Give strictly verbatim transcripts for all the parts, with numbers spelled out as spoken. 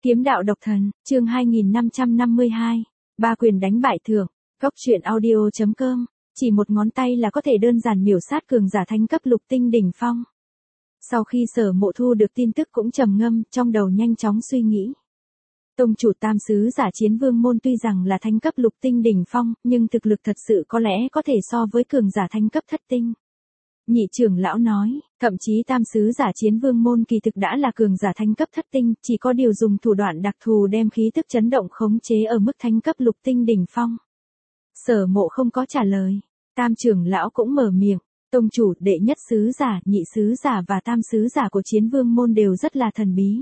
Kiếm đạo độc thần, chương hai nghìn năm trăm năm mươi hai. Ba quyền đánh bại thượng. Cốc truyện audio chấm com. Chỉ một ngón tay là có thể đơn giản miểu sát cường giả thánh cấp lục tinh đỉnh phong. Sau khi Sở Mộ thu được tin tức cũng trầm ngâm, trong đầu nhanh chóng suy nghĩ. Tông chủ tam sứ giả Chiến Vương môn tuy rằng là thánh cấp lục tinh đỉnh phong, nhưng thực lực thật sự có lẽ có thể so với cường giả thánh cấp thất tinh. Nhị trưởng lão nói, thậm chí tam sứ giả Chiến Vương môn kỳ thực đã là cường giả thánh cấp thất tinh, chỉ có điều dùng thủ đoạn đặc thù đem khí tức chấn động khống chế ở mức thánh cấp lục tinh đỉnh phong. Sở Mộ không có trả lời, tam trưởng lão cũng mở miệng, tông chủ, đệ nhất sứ giả, nhị sứ giả và tam sứ giả của Chiến Vương môn đều rất là thần bí.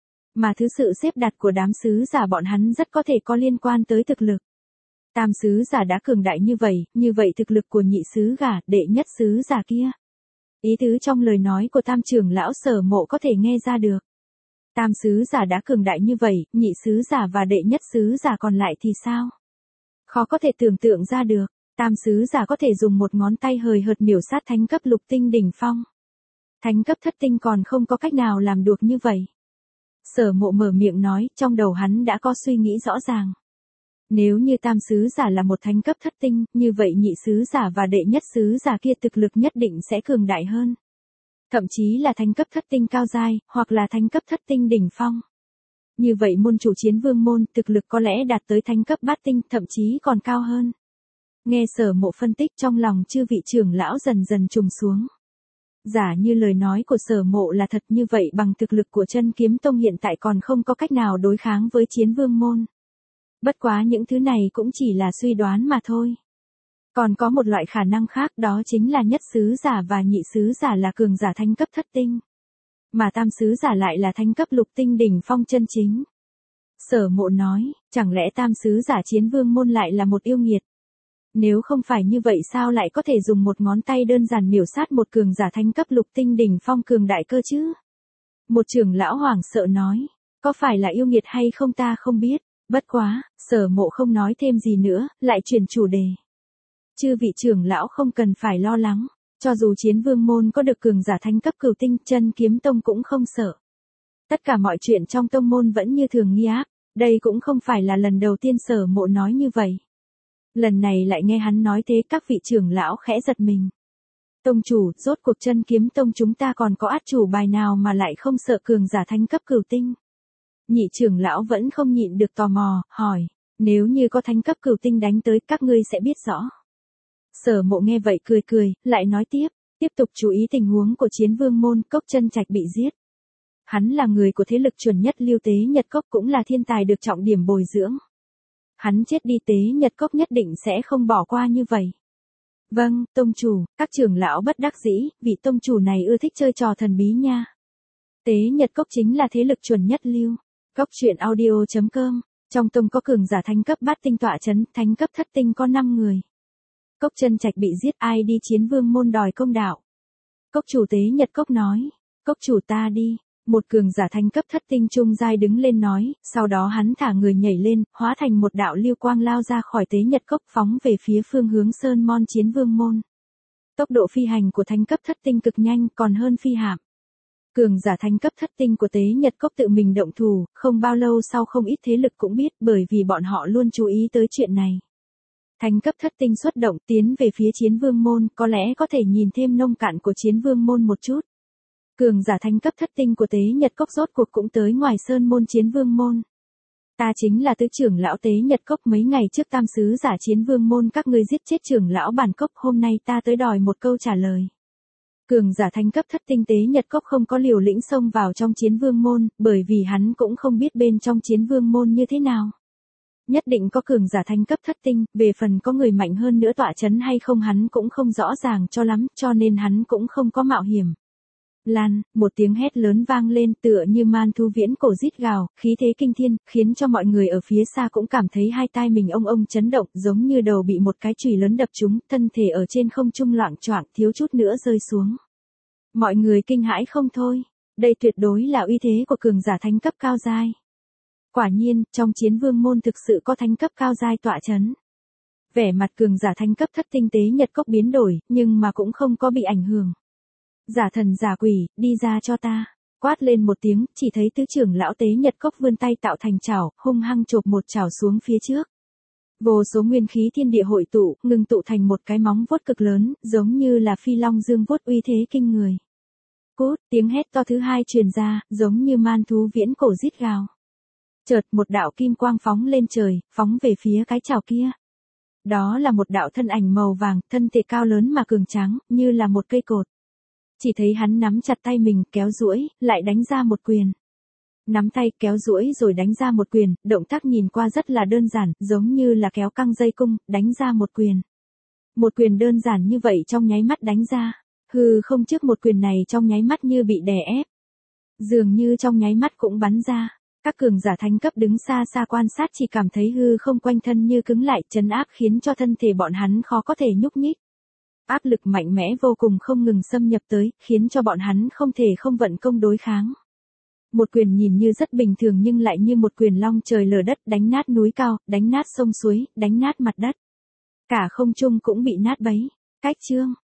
Mà thứ sự xếp đặt của đám sứ giả bọn hắn rất có thể có liên quan tới thực lực. Tam sứ giả đã cường đại như vậy, như vậy thực lực của nhị sứ giả, đệ nhất sứ giả kia. Ý tứ trong lời nói của tam trưởng lão Sở Mộ có thể nghe ra được. Tam sứ giả đã cường đại như vậy, nhị sứ giả và đệ nhất sứ giả còn lại thì sao? Khó có thể tưởng tượng ra được, tam sứ giả có thể dùng một ngón tay hời hợt miểu sát thánh cấp lục tinh đỉnh phong. Thánh cấp thất tinh còn không có cách nào làm được như vậy. Sở Mộ mở miệng nói, trong đầu hắn đã có suy nghĩ rõ ràng. Nếu như tam sứ giả là một thánh cấp thất tinh, như vậy nhị sứ giả và đệ nhất sứ giả kia thực lực nhất định sẽ cường đại hơn. Thậm chí là thánh cấp thất tinh cao giai, hoặc là thánh cấp thất tinh đỉnh phong. Như vậy môn chủ Chiến Vương môn thực lực có lẽ đạt tới thánh cấp bát tinh, thậm chí còn cao hơn. Nghe Sở Mộ phân tích, trong lòng chư vị trưởng lão dần dần trùng xuống. Giả như lời nói của Sở Mộ là thật, như vậy bằng thực lực của Chân Kiếm Tông hiện tại còn không có cách nào đối kháng với Chiến Vương môn. Bất quá những thứ này cũng chỉ là suy đoán mà thôi. Còn có một loại khả năng khác, đó chính là nhất sứ giả và nhị sứ giả là cường giả thánh cấp thất tinh. Mà tam sứ giả lại là thánh cấp lục tinh đỉnh phong chân chính. Sở Mộ nói, chẳng lẽ tam sứ giả Chiến Vương môn lại là một yêu nghiệt? Nếu không phải như vậy sao lại có thể dùng một ngón tay đơn giản miểu sát một cường giả thánh cấp lục tinh đỉnh phong cường đại cơ chứ? Một trưởng lão hoảng sợ nói, có phải là yêu nghiệt hay không ta không biết. Bất quá, Sở Mộ không nói thêm gì nữa, lại chuyển chủ đề. Chư vị trưởng lão không cần phải lo lắng, cho dù Chiến Vương môn có được cường giả thánh cấp cửu tinh, Chân Kiếm Tông cũng không sợ. Tất cả mọi chuyện trong tông môn vẫn như thường nghi ác, đây cũng không phải là lần đầu tiên Sở Mộ nói như vậy. Lần này lại nghe hắn nói thế, các vị trưởng lão khẽ giật mình. Tông chủ, rốt cuộc Chân Kiếm Tông chúng ta còn có át chủ bài nào mà lại không sợ cường giả thánh cấp cửu tinh? Nhị trưởng lão vẫn không nhịn được tò mò, hỏi, nếu như có thánh cấp cửu tinh đánh tới các ngươi sẽ biết rõ. Sở Mộ nghe vậy cười cười, lại nói tiếp, tiếp tục chú ý tình huống của Chiến Vương môn. Cốc Chân Trạch bị giết. Hắn là người của thế lực chuẩn nhất Lưu Tế Nhật Cốc, cũng là thiên tài được trọng điểm bồi dưỡng. Hắn chết đi Tế Nhật Cốc nhất định sẽ không bỏ qua như vậy. Vâng, tông chủ, các trưởng lão bất đắc dĩ, vị tông chủ này ưa thích chơi trò thần bí nha. Tế Nhật Cốc chính là thế lực chuẩn nhất Lưu. Cốc truyện audio chấm com. Trong tông có cường giả thánh cấp bát tinh tọa chấn, thánh cấp thất tinh có năm người. Cốc Chân Trạch bị giết, ai đi Chiến Vương môn đòi công đạo? Cốc chủ Tế Nhật Cốc nói, cốc chủ ta đi. Một cường giả thánh cấp thất tinh trung giai đứng lên nói, sau đó hắn thả người nhảy lên, hóa thành một đạo lưu quang lao ra khỏi Tế Nhật Cốc phóng về phía phương hướng Sơn Môn Chiến Vương môn. Tốc độ phi hành của thánh cấp thất tinh cực nhanh, còn hơn phi hạm. Cường giả thánh cấp thất tinh của Tế Nhật Cốc tự mình động thủ, không bao lâu sau không ít thế lực cũng biết, bởi vì bọn họ luôn chú ý tới chuyện này. Thánh cấp thất tinh xuất động tiến về phía Chiến Vương môn, có lẽ có thể nhìn thêm nông cạn của Chiến Vương môn một chút. Cường giả thánh cấp thất tinh của Tế Nhật Cốc rốt cuộc cũng tới ngoài Sơn môn Chiến Vương môn. Ta chính là tứ trưởng lão Tế Nhật Cốc, mấy ngày trước tam sứ giả Chiến Vương môn các ngươi giết chết trưởng lão bản cốc, hôm nay ta tới đòi một câu trả lời. Cường giả thánh cấp thất tinh Tế Nhật Cốc không có liều lĩnh xông vào trong Chiến Vương môn, bởi vì hắn cũng không biết bên trong Chiến Vương môn như thế nào. Nhất định có cường giả thánh cấp thất tinh, về phần có người mạnh hơn nữa tọa chấn hay không hắn cũng không rõ ràng cho lắm, cho nên hắn cũng không có mạo hiểm. Lan, một tiếng hét lớn vang lên tựa như man thú viễn cổ rít gào, khí thế kinh thiên, khiến cho mọi người ở phía xa cũng cảm thấy hai tai mình ông ông chấn động, giống như đầu bị một cái chùy lớn đập trúng, thân thể ở trên không trung loạng choạng, thiếu chút nữa rơi xuống. Mọi người kinh hãi không thôi, đây tuyệt đối là uy thế của cường giả thánh cấp cao giai. Quả nhiên, trong Chiến Vương môn thực sự có thánh cấp cao giai tọa chấn. Vẻ mặt cường giả thánh cấp thất tinh Tế Nhật Cốc biến đổi, nhưng mà cũng không có bị ảnh hưởng. Giả thần giả quỷ, đi ra cho ta. Quát lên một tiếng, chỉ thấy tứ trưởng lão Tế Nhật Cốc vươn tay tạo thành chảo, hung hăng chộp một chảo xuống phía trước. Vô số nguyên khí thiên địa hội tụ, ngừng tụ thành một cái móng vuốt cực lớn, giống như là phi long dương vuốt uy thế kinh người. Cút, tiếng hét to thứ hai truyền ra, giống như man thú viễn cổ rít gào. Chợt một đạo kim quang phóng lên trời, phóng về phía cái chảo kia. Đó là một đạo thân ảnh màu vàng, thân thể cao lớn mà cường tráng, như là một cây cột. Chỉ thấy hắn nắm chặt tay mình, kéo duỗi, lại đánh ra một quyền. Nắm tay, kéo duỗi rồi đánh ra một quyền, động tác nhìn qua rất là đơn giản, giống như là kéo căng dây cung, đánh ra một quyền. Một quyền đơn giản như vậy trong nháy mắt đánh ra, hư không trước một quyền này trong nháy mắt như bị đè ép. Dường như trong nháy mắt cũng bắn ra. Các cường giả thánh cấp đứng xa xa quan sát chỉ cảm thấy hư không quanh thân như cứng lại, trấn áp khiến cho thân thể bọn hắn khó có thể nhúc nhích. Áp lực mạnh mẽ vô cùng không ngừng xâm nhập tới, khiến cho bọn hắn không thể không vận công đối kháng. Một quyền nhìn như rất bình thường nhưng lại như một quyền long trời lở đất, đánh nát núi cao, đánh nát sông suối, đánh nát mặt đất. Cả không trung cũng bị nát bấy. Cách chương